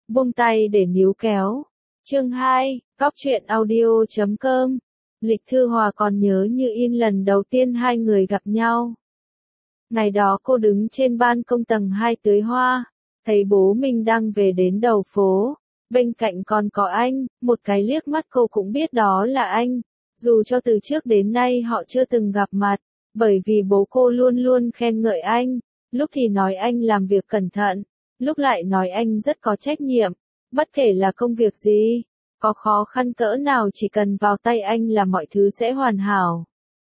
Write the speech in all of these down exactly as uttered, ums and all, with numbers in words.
Buông tay để níu kéo. Chương hai, Góc truyện audio chấm com. Lịch Thư Hòa còn nhớ như in lần đầu tiên hai người gặp nhau. Ngày đó cô đứng trên ban công tầng hai tưới hoa, thấy bố mình đang về đến đầu phố, bên cạnh còn có anh, một cái liếc mắt cô cũng biết đó là anh, dù cho từ trước đến nay họ chưa từng gặp mặt, bởi vì bố cô luôn luôn khen ngợi anh, lúc thì nói anh làm việc cẩn thận, lúc lại nói anh rất có trách nhiệm, bất kể là công việc gì, có khó khăn cỡ nào chỉ cần vào tay anh là mọi thứ sẽ hoàn hảo.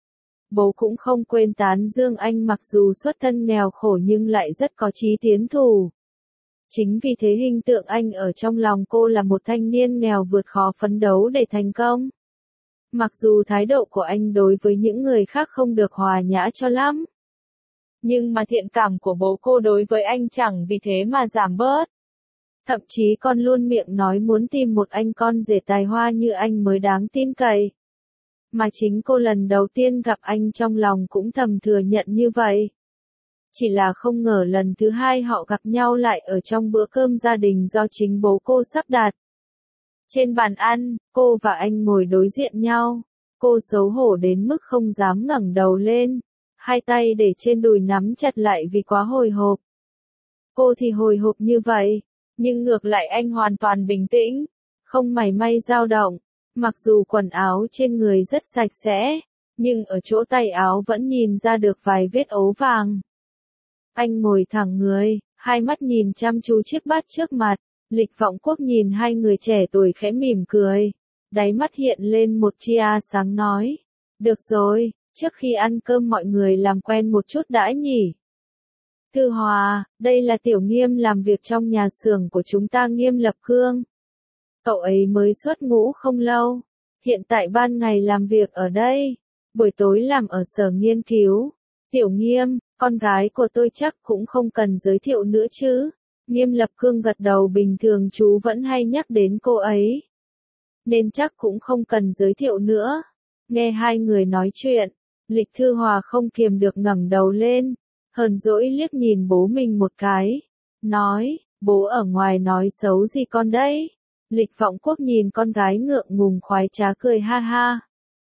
Bố cũng không quên tán dương anh mặc dù xuất thân nghèo khổ nhưng lại rất có chí tiến thủ. Chính vì thế hình tượng anh ở trong lòng cô là một thanh niên nghèo vượt khó phấn đấu để thành công. Mặc dù thái độ của anh đối với những người khác không được hòa nhã cho lắm. Nhưng mà thiện cảm của bố cô đối với anh chẳng vì thế mà giảm bớt. Thậm chí con luôn miệng nói muốn tìm một anh con rể tài hoa như anh mới đáng tin cậy. Mà chính cô lần đầu tiên gặp anh trong lòng cũng thầm thừa nhận như vậy. Chỉ là không ngờ lần thứ hai họ gặp nhau lại ở trong bữa cơm gia đình do chính bố cô sắp đặt. Trên bàn ăn, cô và anh ngồi đối diện nhau. Cô xấu hổ đến mức không dám ngẩng đầu lên. Hai tay để trên đùi nắm chặt lại vì quá hồi hộp. Cô thì hồi hộp như vậy, nhưng ngược lại anh hoàn toàn bình tĩnh, không mảy may dao động. Mặc dù quần áo trên người rất sạch sẽ, nhưng ở chỗ tay áo vẫn nhìn ra được vài vết ố vàng. Anh ngồi thẳng người, hai mắt nhìn chăm chú chiếc bát trước mặt, Lịch Vọng Quốc nhìn hai người trẻ tuổi khẽ mỉm cười. Đáy mắt hiện lên một tia sáng nói, được rồi, trước khi ăn cơm mọi người làm quen một chút đã nhỉ. Thư Hòa, đây là Tiểu Nghiêm làm việc trong nhà xưởng của chúng ta Nghiêm Lập Cương. Cậu ấy mới xuất ngũ không lâu, hiện tại ban ngày làm việc ở đây, buổi tối làm ở sở nghiên cứu. Tiểu Nghiêm, con gái của tôi chắc cũng không cần giới thiệu nữa chứ. Nghiêm Lập Cương gật đầu, bình thường chú vẫn hay nhắc đến cô ấy, nên chắc cũng không cần giới thiệu nữa. Nghe hai người nói chuyện, Lịch Thư Hòa không kiềm được ngẩng đầu lên, hờn dỗi liếc nhìn bố mình một cái, nói, bố ở ngoài nói xấu gì con đấy? Lịch Vọng Quốc nhìn con gái ngượng ngùng khoái trá cười ha ha.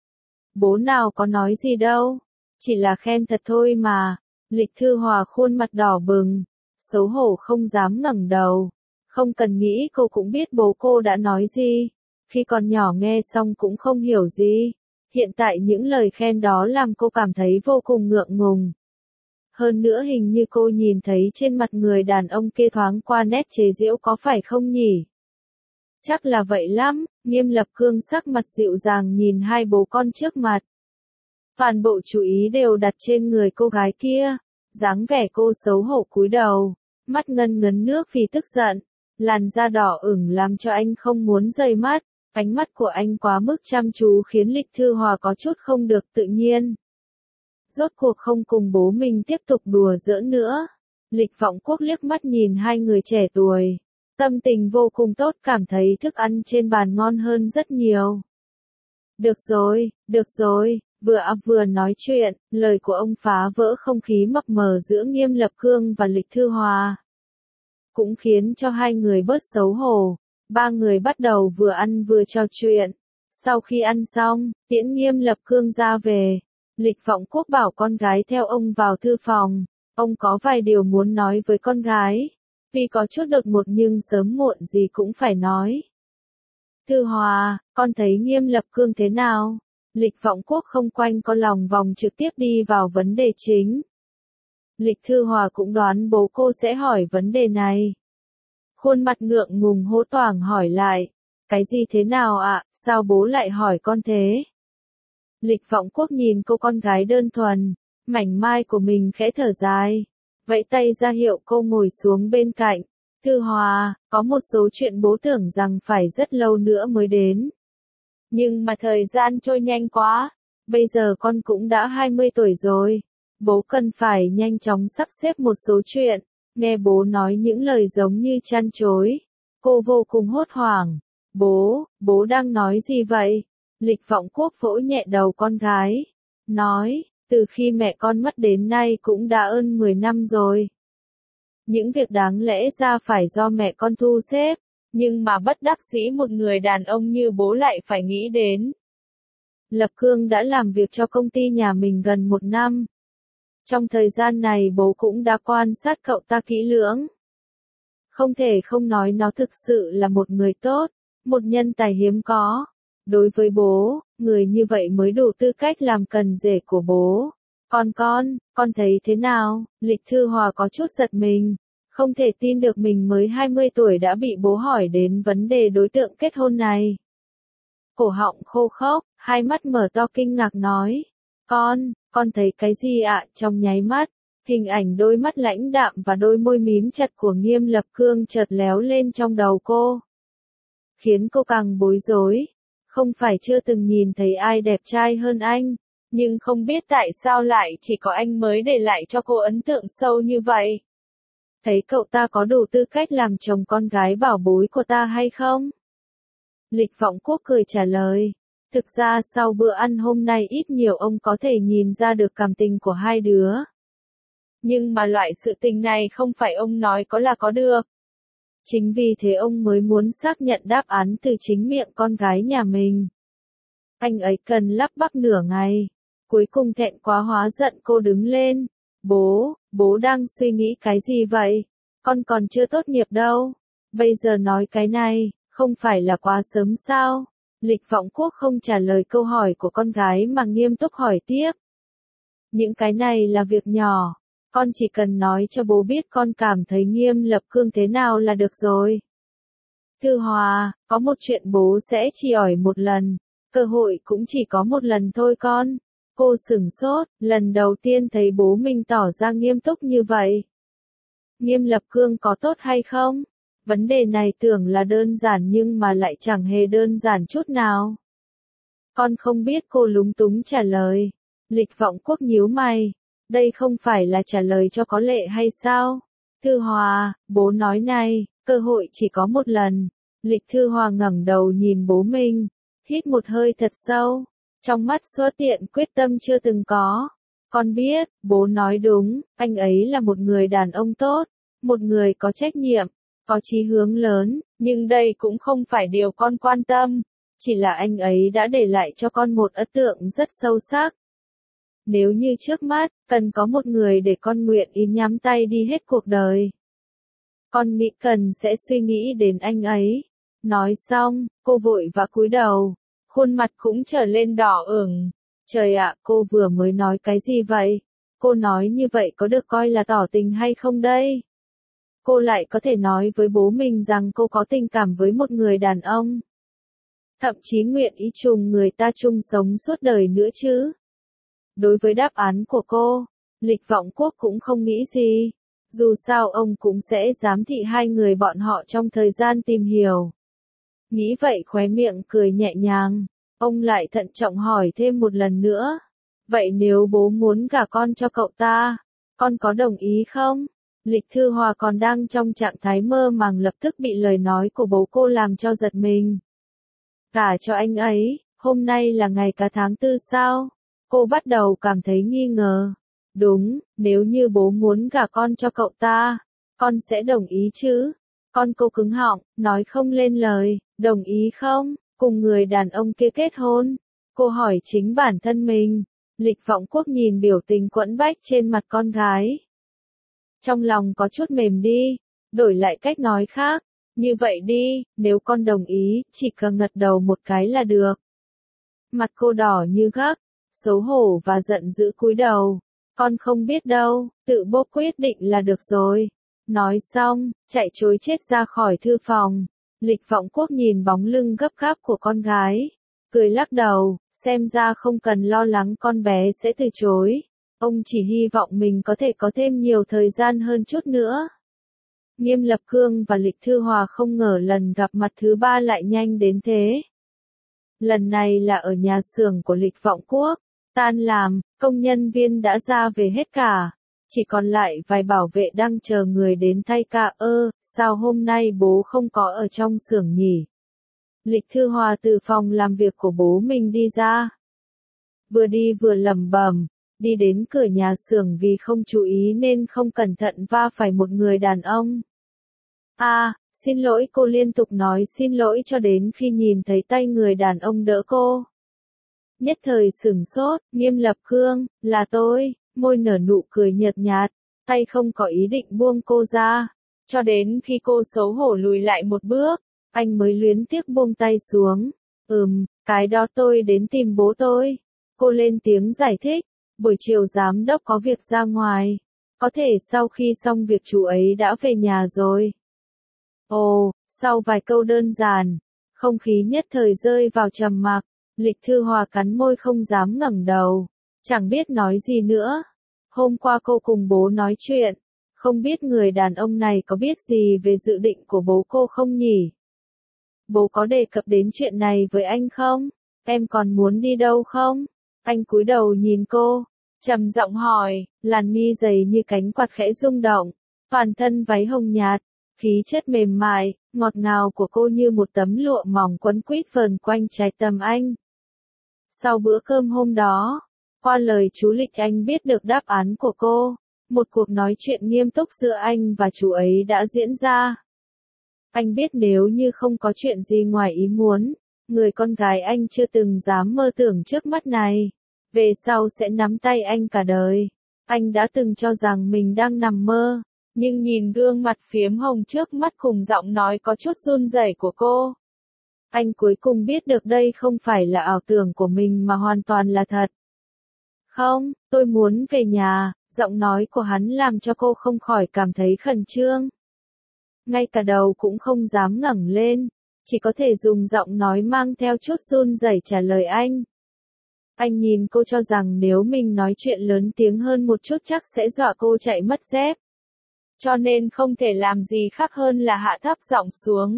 Bố nào có nói gì đâu, chỉ là khen thật thôi mà. Lịch Thư Hòa khuôn mặt đỏ bừng, xấu hổ không dám ngẩng đầu. Không cần nghĩ cô cũng biết bố cô đã nói gì. Khi còn nhỏ nghe xong cũng không hiểu gì. Hiện tại những lời khen đó làm cô cảm thấy vô cùng ngượng ngùng. Hơn nữa hình như cô nhìn thấy trên mặt người đàn ông kia thoáng qua nét chế giễu có phải không nhỉ? Chắc là vậy lắm. Nghiêm Lập Cương sắc mặt dịu dàng nhìn hai bố con trước mặt. Toàn bộ chú ý đều đặt trên người cô gái kia. Dáng vẻ cô xấu hổ cúi đầu, mắt ngân ngấn nước vì tức giận, làn da đỏ ửng làm cho anh không muốn rời mắt. Ánh mắt của anh quá mức chăm chú khiến Lịch Thư Hòa có chút không được tự nhiên. Rốt cuộc không cùng bố mình tiếp tục đùa giỡn nữa. Lịch Vọng Quốc liếc mắt nhìn hai người trẻ tuổi. Tâm tình vô cùng tốt, cảm thấy thức ăn trên bàn ngon hơn rất nhiều. Được rồi, được rồi, vừa ấp vừa nói chuyện, lời của ông phá vỡ không khí mập mờ giữa Nghiêm Lập Cương và Lịch Thư Hòa. Cũng khiến cho hai người bớt xấu hổ. Ba người bắt đầu vừa ăn vừa trò chuyện. Sau khi ăn xong, tiễn Nghiêm Lập Cương ra về. Lịch Vọng Quốc bảo con gái theo ông vào thư phòng. Ông có vài điều muốn nói với con gái. Tuy có chút đột ngột nhưng sớm muộn gì cũng phải nói. Thư Hòa, con thấy Nghiêm Lập Cương thế nào? Lịch Vọng Quốc không quanh co lòng vòng trực tiếp đi vào vấn đề chính. Lịch Thư Hòa cũng đoán bố cô sẽ hỏi vấn đề này. Khuôn mặt ngượng ngùng hốt hoảng hỏi lại. Cái gì thế nào ạ, sao bố lại hỏi con thế? Lịch Vọng Quốc nhìn cô con gái đơn thuần, mảnh mai của mình khẽ thở dài. Vẫy tay ra hiệu cô ngồi xuống bên cạnh. Thư Hòa, có một số chuyện bố tưởng rằng phải rất lâu nữa mới đến. Nhưng mà thời gian trôi nhanh quá. Bây giờ con cũng đã hai mươi tuổi rồi. Bố cần phải nhanh chóng sắp xếp một số chuyện. Nghe bố nói những lời giống như chăn chối. Cô vô cùng hốt hoảng. Bố, bố đang nói gì vậy? Lịch Vọng Quốc vỗ nhẹ đầu con gái. Nói, từ khi mẹ con mất đến nay cũng đã hơn mười năm rồi. Những việc đáng lẽ ra phải do mẹ con thu xếp. Nhưng mà bất đắc dĩ một người đàn ông như bố lại phải nghĩ đến. Lập Cương đã làm việc cho công ty nhà mình gần một năm. Trong thời gian này bố cũng đã quan sát cậu ta kỹ lưỡng. Không thể không nói nó thực sự là một người tốt, một nhân tài hiếm có. Đối với bố, người như vậy mới đủ tư cách làm cần rể của bố. Còn con, con thấy thế nào? Lịch Thư Hòa có chút giật mình. Không thể tin được mình mới hai mươi tuổi đã bị bố hỏi đến vấn đề đối tượng kết hôn này. Cổ họng khô khốc, hai mắt mở to kinh ngạc nói. Con, con thấy cái gì ạ? Trong nháy mắt, hình ảnh đôi mắt lãnh đạm và đôi môi mím chặt của Nghiêm Lập Cương chợt léo lên trong đầu cô. Khiến cô càng bối rối. Không phải chưa từng nhìn thấy ai đẹp trai hơn anh, nhưng không biết tại sao lại chỉ có anh mới để lại cho cô ấn tượng sâu như vậy. Thấy cậu ta có đủ tư cách làm chồng con gái bảo bối của ta hay không? Lịch Vọng Quốc cười trả lời. Thực ra sau bữa ăn hôm nay ít nhiều ông có thể nhìn ra được cảm tình của hai đứa. Nhưng mà loại sự tình này không phải ông nói có là có được. Chính vì thế ông mới muốn xác nhận đáp án từ chính miệng con gái nhà mình. Anh ấy cần lắp bắp nửa ngày. Cuối cùng thẹn quá hóa giận cô đứng lên. Bố, bố đang suy nghĩ cái gì vậy? Con còn chưa tốt nghiệp đâu. Bây giờ nói cái này, không phải là quá sớm sao? Lịch Vọng Quốc không trả lời câu hỏi của con gái mà nghiêm túc hỏi tiếp. Những cái này là việc nhỏ. Con chỉ cần nói cho bố biết con cảm thấy Nghiêm Lập Cương thế nào là được rồi. Thư Hòa, có một chuyện bố sẽ chỉ hỏi một lần. Cơ hội cũng chỉ có một lần thôi con. Cô sửng sốt, lần đầu tiên thấy bố mình tỏ ra nghiêm túc như vậy. Nghiêm Lập Cương có tốt hay không? Vấn đề này tưởng là đơn giản nhưng mà lại chẳng hề đơn giản chút nào. Con không biết, cô lúng túng trả lời. Lịch Vọng Quốc nhíu mày. Đây không phải là trả lời cho có lệ hay sao? Thư Hòa, bố nói này, cơ hội chỉ có một lần. Lịch Thư Hòa ngẩng đầu nhìn bố mình, hít một hơi thật sâu, trong mắt xuất hiện quyết tâm chưa từng có. Con biết, bố nói đúng, anh ấy là một người đàn ông tốt, một người có trách nhiệm, có chí hướng lớn, nhưng đây cũng không phải điều con quan tâm, chỉ là anh ấy đã để lại cho con một ấn tượng rất sâu sắc. Nếu như trước mắt, cần có một người để con nguyện ý nhắm tay đi hết cuộc đời. Con nghĩ cần sẽ suy nghĩ đến anh ấy. Nói xong, cô vội vã cúi đầu, khuôn mặt cũng trở lên đỏ ửng. Trời ạ, cô vừa mới nói cái gì vậy? Cô nói như vậy có được coi là tỏ tình hay không đây? Cô lại có thể nói với bố mình rằng cô có tình cảm với một người đàn ông. Thậm chí nguyện ý chung người ta chung sống suốt đời nữa chứ. Đối với đáp án của cô, Lịch Vọng Quốc cũng không nghĩ gì. Dù sao ông cũng sẽ giám thị hai người bọn họ trong thời gian tìm hiểu. Nghĩ vậy khóe miệng cười nhẹ nhàng. Ông lại thận trọng hỏi thêm một lần nữa. Vậy nếu bố muốn gả con cho cậu ta, con có đồng ý không? Lịch Thư Hòa còn đang trong trạng thái mơ màng lập tức bị lời nói của bố cô làm cho giật mình. Gả cho anh ấy, hôm nay là ngày cả tháng tư sao? Cô bắt đầu cảm thấy nghi ngờ. Đúng, nếu như bố muốn gả con cho cậu ta, con sẽ đồng ý chứ? Con cô cứng họng, nói không lên lời, đồng ý không? Cùng người đàn ông kia kết hôn? Cô hỏi chính bản thân mình. Lịch Vọng Quốc nhìn biểu tình quẫn bách trên mặt con gái. Trong lòng có chút mềm đi, đổi lại cách nói khác. Như vậy đi, nếu con đồng ý, chỉ cần gật đầu một cái là được. Mặt cô đỏ như gấc, xấu hổ và giận dữ cúi đầu. Con không biết đâu, tự bố quyết định là được rồi. Nói xong, chạy trối chết ra khỏi thư phòng. Lịch Vọng Quốc nhìn bóng lưng gấp gáp của con gái, cười lắc đầu, xem ra không cần lo lắng con bé sẽ từ chối. Ông chỉ hy vọng mình có thể có thêm nhiều thời gian hơn chút nữa. Nghiêm Lập Cương và Lịch Thư Hòa không ngờ lần gặp mặt thứ ba lại nhanh đến thế. Lần này là ở nhà xưởng của Lịch Vọng Quốc. Tan làm, công nhân viên đã ra về hết cả. Chỉ còn lại vài bảo vệ đang chờ người đến thay ca. Ơ, sao hôm nay bố không có ở trong xưởng nhỉ? Lịch Thư Hòa từ phòng làm việc của bố mình đi ra. Vừa đi vừa lẩm bẩm, đi đến cửa nhà xưởng vì không chú ý nên không cẩn thận va phải một người đàn ông. À, Xin lỗi, cô liên tục nói xin lỗi cho đến khi nhìn thấy tay người đàn ông đỡ cô. Nhất thời sửng sốt, Nghiêm Lập Cương, là tôi, môi nở nụ cười nhợt nhạt, tay không có ý định buông cô ra. Cho đến khi cô xấu hổ lùi lại một bước, anh mới luyến tiếc buông tay xuống. Ừm, cái đó tôi đến tìm bố tôi. Cô lên tiếng giải thích, buổi chiều giám đốc có việc ra ngoài. Có thể sau khi xong việc chú ấy đã về nhà rồi. Ồ, sau vài câu đơn giản, không khí nhất thời rơi vào trầm mặc. Lịch Thư Hòa cắn môi không dám ngẩng đầu, chẳng biết nói gì nữa. Hôm qua cô cùng bố nói chuyện, không biết người đàn ông này có biết gì về dự định của bố cô không nhỉ? Bố có đề cập đến chuyện này với anh không? Em còn muốn đi đâu không? Anh cúi đầu nhìn cô, trầm giọng hỏi, làn mi dày như cánh quạt khẽ rung động, toàn thân váy hồng nhạt, khí chất mềm mại, ngọt ngào của cô như một tấm lụa mỏng quấn quýt vờn quanh trái tim anh. Sau bữa cơm hôm đó, qua lời chú Lịch anh biết được đáp án của cô, một cuộc nói chuyện nghiêm túc giữa anh và chú ấy đã diễn ra. Anh biết nếu như không có chuyện gì ngoài ý muốn, người con gái anh chưa từng dám mơ tưởng trước mắt này, về sau sẽ nắm tay anh cả đời. Anh đã từng cho rằng mình đang nằm mơ, nhưng nhìn gương mặt phiếm hồng trước mắt cùng giọng nói có chút run rẩy của cô, anh cuối cùng biết được đây không phải là ảo tưởng của mình mà hoàn toàn là thật. Không, tôi muốn về nhà, giọng nói của hắn làm cho cô không khỏi cảm thấy khẩn trương. Ngay cả đầu cũng không dám ngẩng lên, chỉ có thể dùng giọng nói mang theo chút run rẩy trả lời anh. Anh nhìn cô cho rằng nếu mình nói chuyện lớn tiếng hơn một chút chắc sẽ dọa cô chạy mất dép. Cho nên không thể làm gì khác hơn là hạ thấp giọng xuống.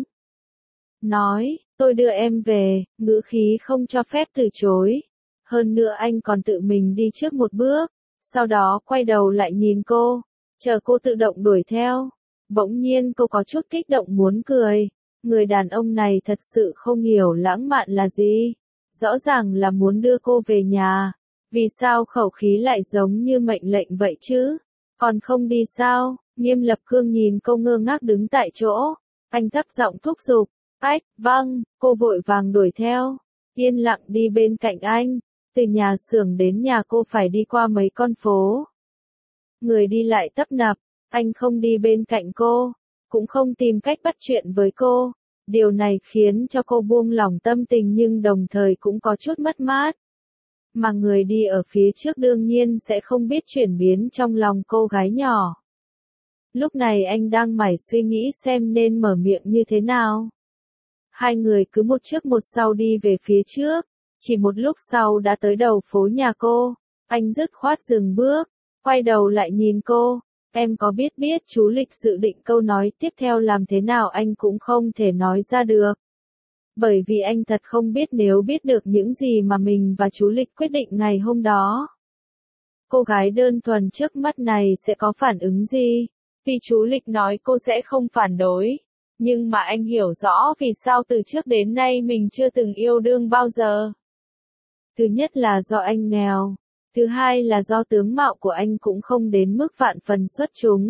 Nói, tôi đưa em về, ngữ khí không cho phép từ chối. Hơn nữa anh còn tự mình đi trước một bước, sau đó quay đầu lại nhìn cô, chờ cô tự động đuổi theo. Bỗng nhiên cô có chút kích động muốn cười, người đàn ông này thật sự không hiểu lãng mạn là gì. Rõ ràng là muốn đưa cô về nhà, vì sao khẩu khí lại giống như mệnh lệnh vậy chứ? Còn không đi sao? Nghiêm Lập Cương nhìn cô ngơ ngác đứng tại chỗ, anh thấp giọng thúc giục. Ách, vâng, cô vội vàng đuổi theo, yên lặng đi bên cạnh anh, từ nhà xưởng đến nhà cô phải đi qua mấy con phố. Người đi lại tấp nập, anh không đi bên cạnh cô, cũng không tìm cách bắt chuyện với cô, điều này khiến cho cô buông lỏng tâm tình nhưng đồng thời cũng có chút mất mát. Mà người đi ở phía trước đương nhiên sẽ không biết chuyển biến trong lòng cô gái nhỏ. Lúc này anh đang mải suy nghĩ xem nên mở miệng như thế nào. Hai người cứ một trước một sau đi về phía trước, chỉ một lúc sau đã tới đầu phố nhà cô, anh dứt khoát dừng bước, quay đầu lại nhìn cô, em có biết biết chú Lịch dự định câu nói tiếp theo làm thế nào anh cũng không thể nói ra được. Bởi vì anh thật không biết nếu biết được những gì mà mình và chú Lịch quyết định ngày hôm đó. Cô gái đơn thuần trước mắt này sẽ có phản ứng gì? Vì chú Lịch nói cô sẽ không phản đối. Nhưng mà anh hiểu rõ vì sao từ trước đến nay mình chưa từng yêu đương bao giờ. Thứ nhất là do anh nghèo. Thứ hai là do tướng mạo của anh cũng không đến mức vạn phần xuất chúng.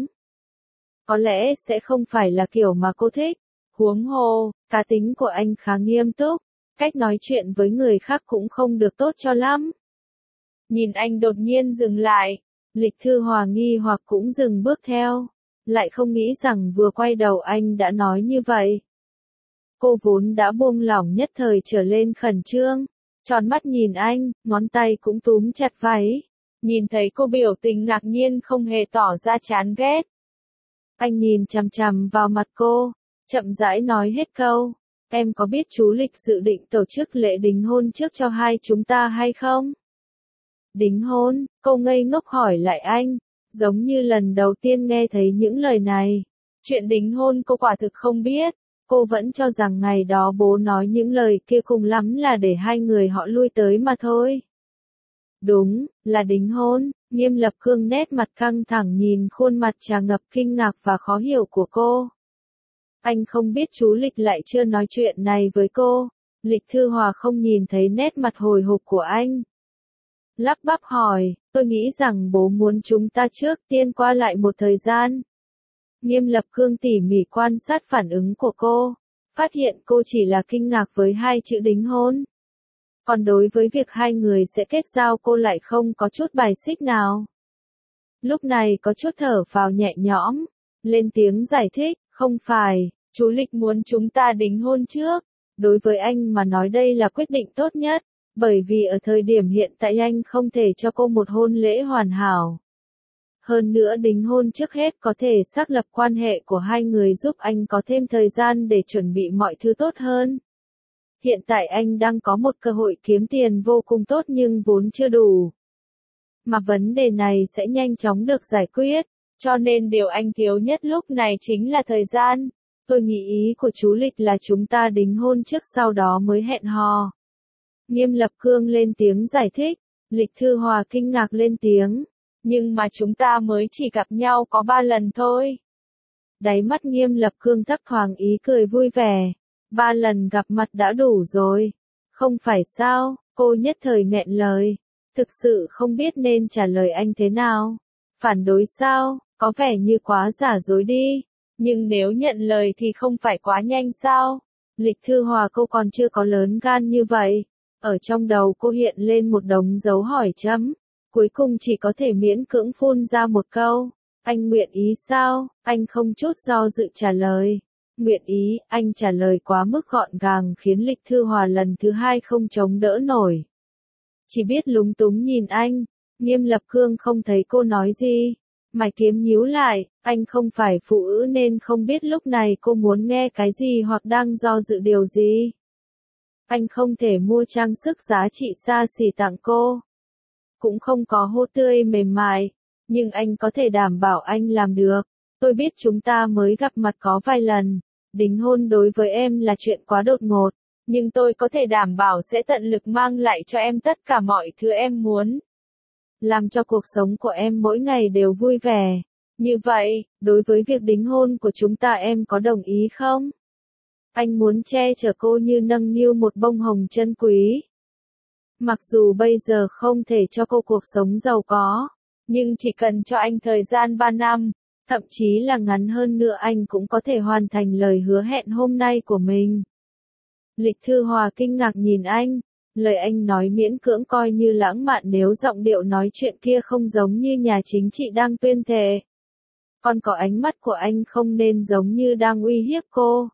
Có lẽ sẽ không phải là kiểu mà cô thích. Huống hồ, cá tính của anh khá nghiêm túc. Cách nói chuyện với người khác cũng không được tốt cho lắm. Nhìn anh đột nhiên dừng lại. Lịch Thư Hòa nghi hoặc cũng dừng bước theo. Lại không nghĩ rằng vừa quay đầu anh đã nói như vậy. Cô vốn đã buông lỏng nhất thời trở lên khẩn trương, tròn mắt nhìn anh, ngón tay cũng túm chặt váy. Nhìn thấy cô biểu tình ngạc nhiên không hề tỏ ra chán ghét. Anh nhìn chằm chằm vào mặt cô, chậm rãi nói hết câu. Em có biết chú Lịch dự định tổ chức lễ đính hôn trước cho hai chúng ta hay không? Đính hôn? Cô ngây ngốc hỏi lại anh. Giống như lần đầu tiên nghe thấy những lời này. Chuyện đính hôn cô quả thực không biết. Cô vẫn cho rằng ngày đó bố nói những lời kia cùng lắm là để hai người họ lui tới mà thôi. Đúng, là đính hôn. Nghiêm Lập Cương nét mặt căng thẳng nhìn khuôn mặt tràn ngập kinh ngạc và khó hiểu của cô. Anh không biết chú Lịch lại chưa nói chuyện này với cô. Lịch Thư Hòa không nhìn thấy nét mặt hồi hộp của anh. Lắp bắp hỏi, tôi nghĩ rằng bố muốn chúng ta trước tiên qua lại một thời gian. Nghiêm Lập Cương tỉ mỉ quan sát phản ứng của cô, phát hiện cô chỉ là kinh ngạc với hai chữ đính hôn. Còn đối với việc hai người sẽ kết giao cô lại không có chút bài xích nào. Lúc này có chút thở phào nhẹ nhõm, lên tiếng giải thích, không phải, chú Lịch muốn chúng ta đính hôn trước. Đối với anh mà nói đây là quyết định tốt nhất, bởi vì ở thời điểm hiện tại anh không thể cho cô một hôn lễ hoàn hảo. Hơn nữa đính hôn trước hết có thể xác lập quan hệ của hai người giúp anh có thêm thời gian để chuẩn bị mọi thứ tốt hơn. Hiện tại anh đang có một cơ hội kiếm tiền vô cùng tốt nhưng vốn chưa đủ. Mà vấn đề này sẽ nhanh chóng được giải quyết, cho nên điều anh thiếu nhất lúc này chính là thời gian. Tôi nghĩ ý của chú Lịch là chúng ta đính hôn trước sau đó mới hẹn hò. Nghiêm Lập Cương lên tiếng giải thích, Lịch Thư Hòa kinh ngạc lên tiếng, nhưng mà chúng ta mới chỉ gặp nhau có ba lần thôi. Đáy mắt Nghiêm Lập Cương thấp thoáng ý cười vui vẻ, ba lần gặp mặt đã đủ rồi. Không phải sao, cô nhất thời nghẹn lời, thực sự không biết nên trả lời anh thế nào. Phản đối sao, có vẻ như quá giả dối đi. Nhưng nếu nhận lời thì không phải quá nhanh sao? Lịch Thư Hòa cô còn chưa có lớn gan như vậy. Ở trong đầu cô hiện lên một đống dấu hỏi chấm. Cuối cùng chỉ có thể miễn cưỡng phun ra một câu. Anh nguyện ý sao? Anh không chút do dự trả lời. Nguyện ý, anh trả lời quá mức gọn gàng khiến Lịch Thư Hòa lần thứ hai không chống đỡ nổi. Chỉ biết lúng túng nhìn anh. Nghiêm Lập Cương không thấy cô nói gì. Mày kiếm nhíu lại, anh không phải phụ nữ nên không biết lúc này cô muốn nghe cái gì hoặc đang do dự điều gì. Anh không thể mua trang sức giá trị xa xỉ tặng cô. Cũng không có hô tươi mềm mại, nhưng anh có thể đảm bảo anh làm được. Tôi biết chúng ta mới gặp mặt có vài lần, đính hôn đối với em là chuyện quá đột ngột, nhưng tôi có thể đảm bảo sẽ tận lực mang lại cho em tất cả mọi thứ em muốn. Làm cho cuộc sống của em mỗi ngày đều vui vẻ. Như vậy, đối với việc đính hôn của chúng ta em có đồng ý không? Anh muốn che chở cô như nâng niu một bông hồng chân quý. Mặc dù bây giờ không thể cho cô cuộc sống giàu có, nhưng chỉ cần cho anh thời gian ba năm, thậm chí là ngắn hơn nữa anh cũng có thể hoàn thành lời hứa hẹn hôm nay của mình. Lịch Thư Hòa kinh ngạc nhìn anh. Lời anh nói miễn cưỡng coi như lãng mạn nếu giọng điệu nói chuyện kia không giống như nhà chính trị đang tuyên thệ. Còn có ánh mắt của anh không nên giống như đang uy hiếp cô.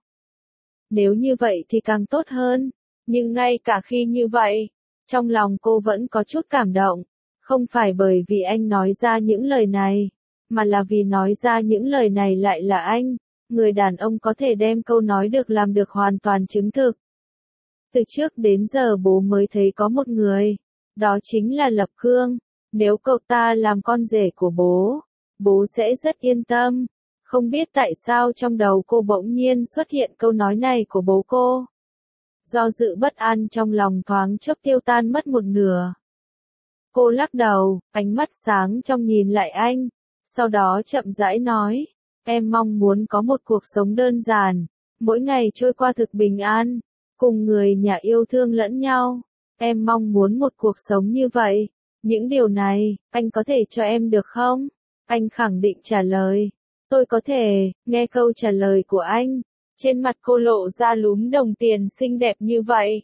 Nếu như vậy thì càng tốt hơn. Nhưng ngay cả khi như vậy, trong lòng cô vẫn có chút cảm động. Không phải bởi vì anh nói ra những lời này, mà là vì nói ra những lời này lại là anh. Người đàn ông có thể đem câu nói được làm được hoàn toàn chứng thực. Từ trước đến giờ bố mới thấy có một người, đó chính là Lập Cương. Nếu cậu ta làm con rể của bố, bố sẽ rất yên tâm. Không biết tại sao trong đầu cô bỗng nhiên xuất hiện câu nói này của bố cô. Do dự bất an trong lòng thoáng chốc tiêu tan mất một nửa. Cô lắc đầu, ánh mắt sáng trong nhìn lại anh, sau đó chậm rãi nói, em mong muốn có một cuộc sống đơn giản, mỗi ngày trôi qua thực bình an. Cùng người nhà yêu thương lẫn nhau, em mong muốn một cuộc sống như vậy. Những điều này, anh có thể cho em được không? Anh khẳng định trả lời. Tôi có thể, nghe câu trả lời của anh. Trên mặt cô lộ ra lúm đồng tiền xinh đẹp như vậy.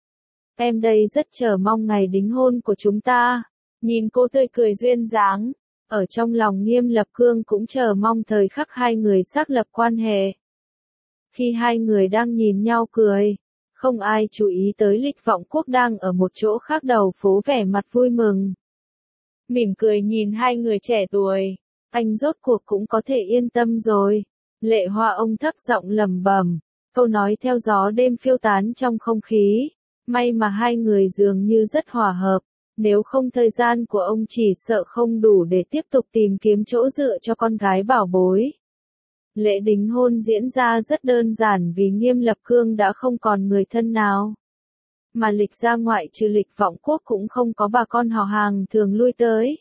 Em đây rất chờ mong ngày đính hôn của chúng ta. Nhìn cô tươi cười duyên dáng. Ở trong lòng Nghiêm Lập Cương cũng chờ mong thời khắc hai người xác lập quan hệ. Khi hai người đang nhìn nhau cười, không ai chú ý tới Lịch Vọng Quốc đang ở một chỗ khác đầu phố vẻ mặt vui mừng. Mỉm cười nhìn hai người trẻ tuổi, anh rốt cuộc cũng có thể yên tâm rồi. Lệ Hoa ông thấp giọng lẩm bẩm, câu nói theo gió đêm phiêu tán trong không khí. May mà hai người dường như rất hòa hợp, nếu không thời gian của ông chỉ sợ không đủ để tiếp tục tìm kiếm chỗ dựa cho con gái bảo bối. Lễ đính hôn diễn ra rất đơn giản vì Nghiêm Lập Cương đã không còn người thân nào. Mà Lịch gia ngoại trừ Lịch Vọng Quốc cũng không có bà con họ hàng thường lui tới.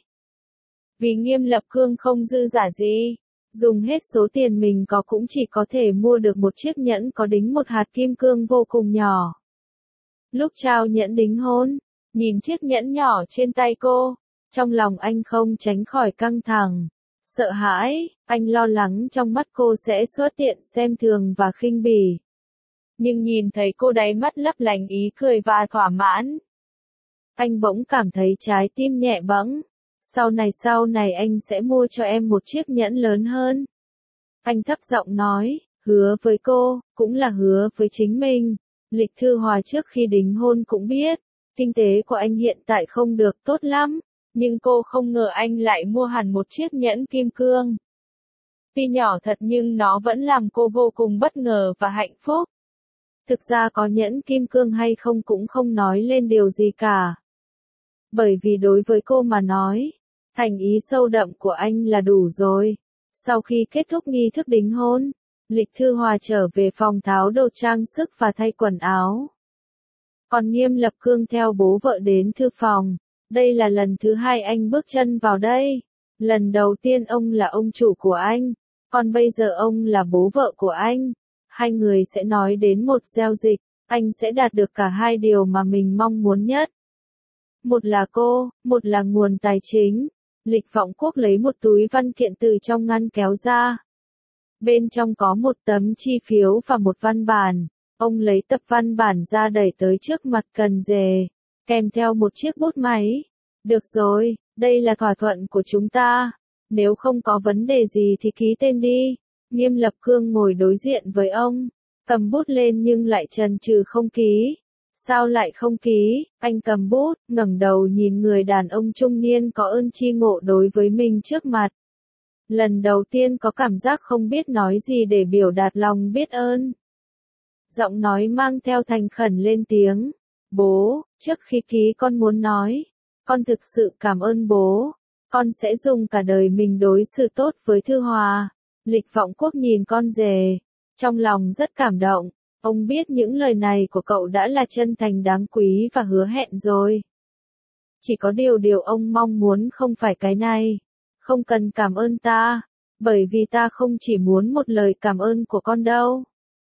Vì Nghiêm Lập Cương không dư giả gì, dùng hết số tiền mình có cũng chỉ có thể mua được một chiếc nhẫn có đính một hạt kim cương vô cùng nhỏ. Lúc trao nhẫn đính hôn, nhìn chiếc nhẫn nhỏ trên tay cô, trong lòng anh không tránh khỏi căng thẳng. sợ hãi, anh lo lắng trong mắt cô sẽ xuất hiện xem thường và khinh bỉ. Nhưng nhìn thấy cô đáy mắt lấp lánh ý cười và thỏa mãn, anh bỗng cảm thấy trái tim nhẹ bẫng. Sau này sau này anh sẽ mua cho em một chiếc nhẫn lớn hơn. Anh thấp giọng nói, hứa với cô, cũng là hứa với chính mình. Lịch Thư Hòa trước khi đính hôn cũng biết, kinh tế của anh hiện tại không được tốt lắm, nhưng cô không ngờ anh lại mua hẳn một chiếc nhẫn kim cương. Tuy nhỏ thật nhưng nó vẫn làm cô vô cùng bất ngờ và hạnh phúc. Thực ra có nhẫn kim cương hay không cũng không nói lên điều gì cả. Bởi vì đối với cô mà nói, thành ý sâu đậm của anh là đủ rồi. Sau khi kết thúc nghi thức đính hôn, Lịch Thư Hòa trở về phòng tháo đồ trang sức và thay quần áo. Còn Nghiêm Lập Cương theo bố vợ đến thư phòng. Đây là lần thứ hai anh bước chân vào đây. Lần đầu tiên ông là ông chủ của anh, còn bây giờ ông là bố vợ của anh. Hai người sẽ nói đến một giao dịch, anh sẽ đạt được cả hai điều mà mình mong muốn nhất. Một là cô, một là nguồn tài chính. Lịch Vọng Quốc lấy một túi văn kiện từ trong ngăn kéo ra. Bên trong có một tấm chi phiếu và một văn bản. Ông lấy tập văn bản ra đẩy tới trước mặt Cần Dề, kèm theo một chiếc bút máy. Được rồi, đây là thỏa thuận của chúng ta. Nếu không có vấn đề gì thì ký tên đi. Nghiêm Lập Cương ngồi đối diện với ông, cầm bút lên nhưng lại chần chừ không ký. Sao lại không ký? Anh cầm bút, ngẩng đầu nhìn người đàn ông trung niên có ơn tri ngộ đối với mình trước mặt. Lần đầu tiên có cảm giác không biết nói gì để biểu đạt lòng biết ơn. Giọng nói mang theo thành khẩn lên tiếng. Bố, trước khi ký con muốn nói, con thực sự cảm ơn bố. Con sẽ dùng cả đời mình đối xử tốt với Thư Hòa. Lịch Vọng Quốc nhìn con rể, trong lòng rất cảm động. Ông biết những lời này của cậu đã là chân thành đáng quý và hứa hẹn rồi. Chỉ có điều điều ông mong muốn không phải cái này. Không cần cảm ơn ta, bởi vì ta không chỉ muốn một lời cảm ơn của con đâu.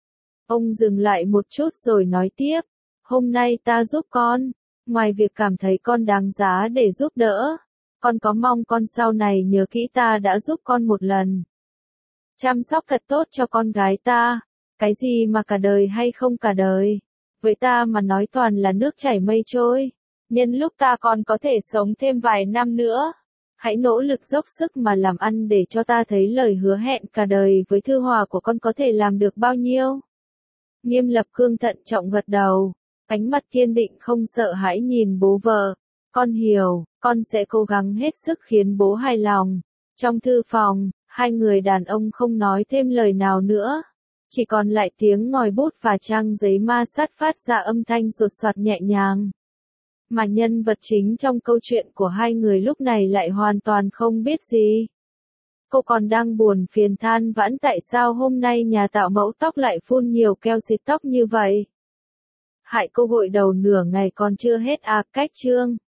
Ông dừng lại một chút rồi nói tiếp. Hôm nay ta giúp con, ngoài việc cảm thấy con đáng giá để giúp đỡ, con có mong con sau này nhớ kỹ ta đã giúp con một lần. Chăm sóc thật tốt cho con gái ta. Cái gì mà cả đời hay không cả đời, với ta mà nói toàn là nước chảy mây trôi. Nhân lúc ta còn có thể sống thêm vài năm nữa, hãy nỗ lực dốc sức mà làm ăn để cho ta thấy lời hứa hẹn cả đời với Thư Hòa của con có thể làm được bao nhiêu. Nghiêm Lập Cương thận trọng gật đầu, ánh mắt kiên định không sợ hãi nhìn bố vợ. Con hiểu, con sẽ cố gắng hết sức khiến bố hài lòng. Trong thư phòng, hai người đàn ông không nói thêm lời nào nữa. Chỉ còn lại tiếng ngòi bút và trang giấy ma sát phát ra âm thanh sột soạt nhẹ nhàng. Mà nhân vật chính trong câu chuyện của hai người lúc này lại hoàn toàn không biết gì. Cô còn đang buồn phiền than vãn tại sao hôm nay nhà tạo mẫu tóc lại phun nhiều keo xịt tóc như vậy. Hại cô gội đầu nửa ngày còn chưa hết à, cách chương.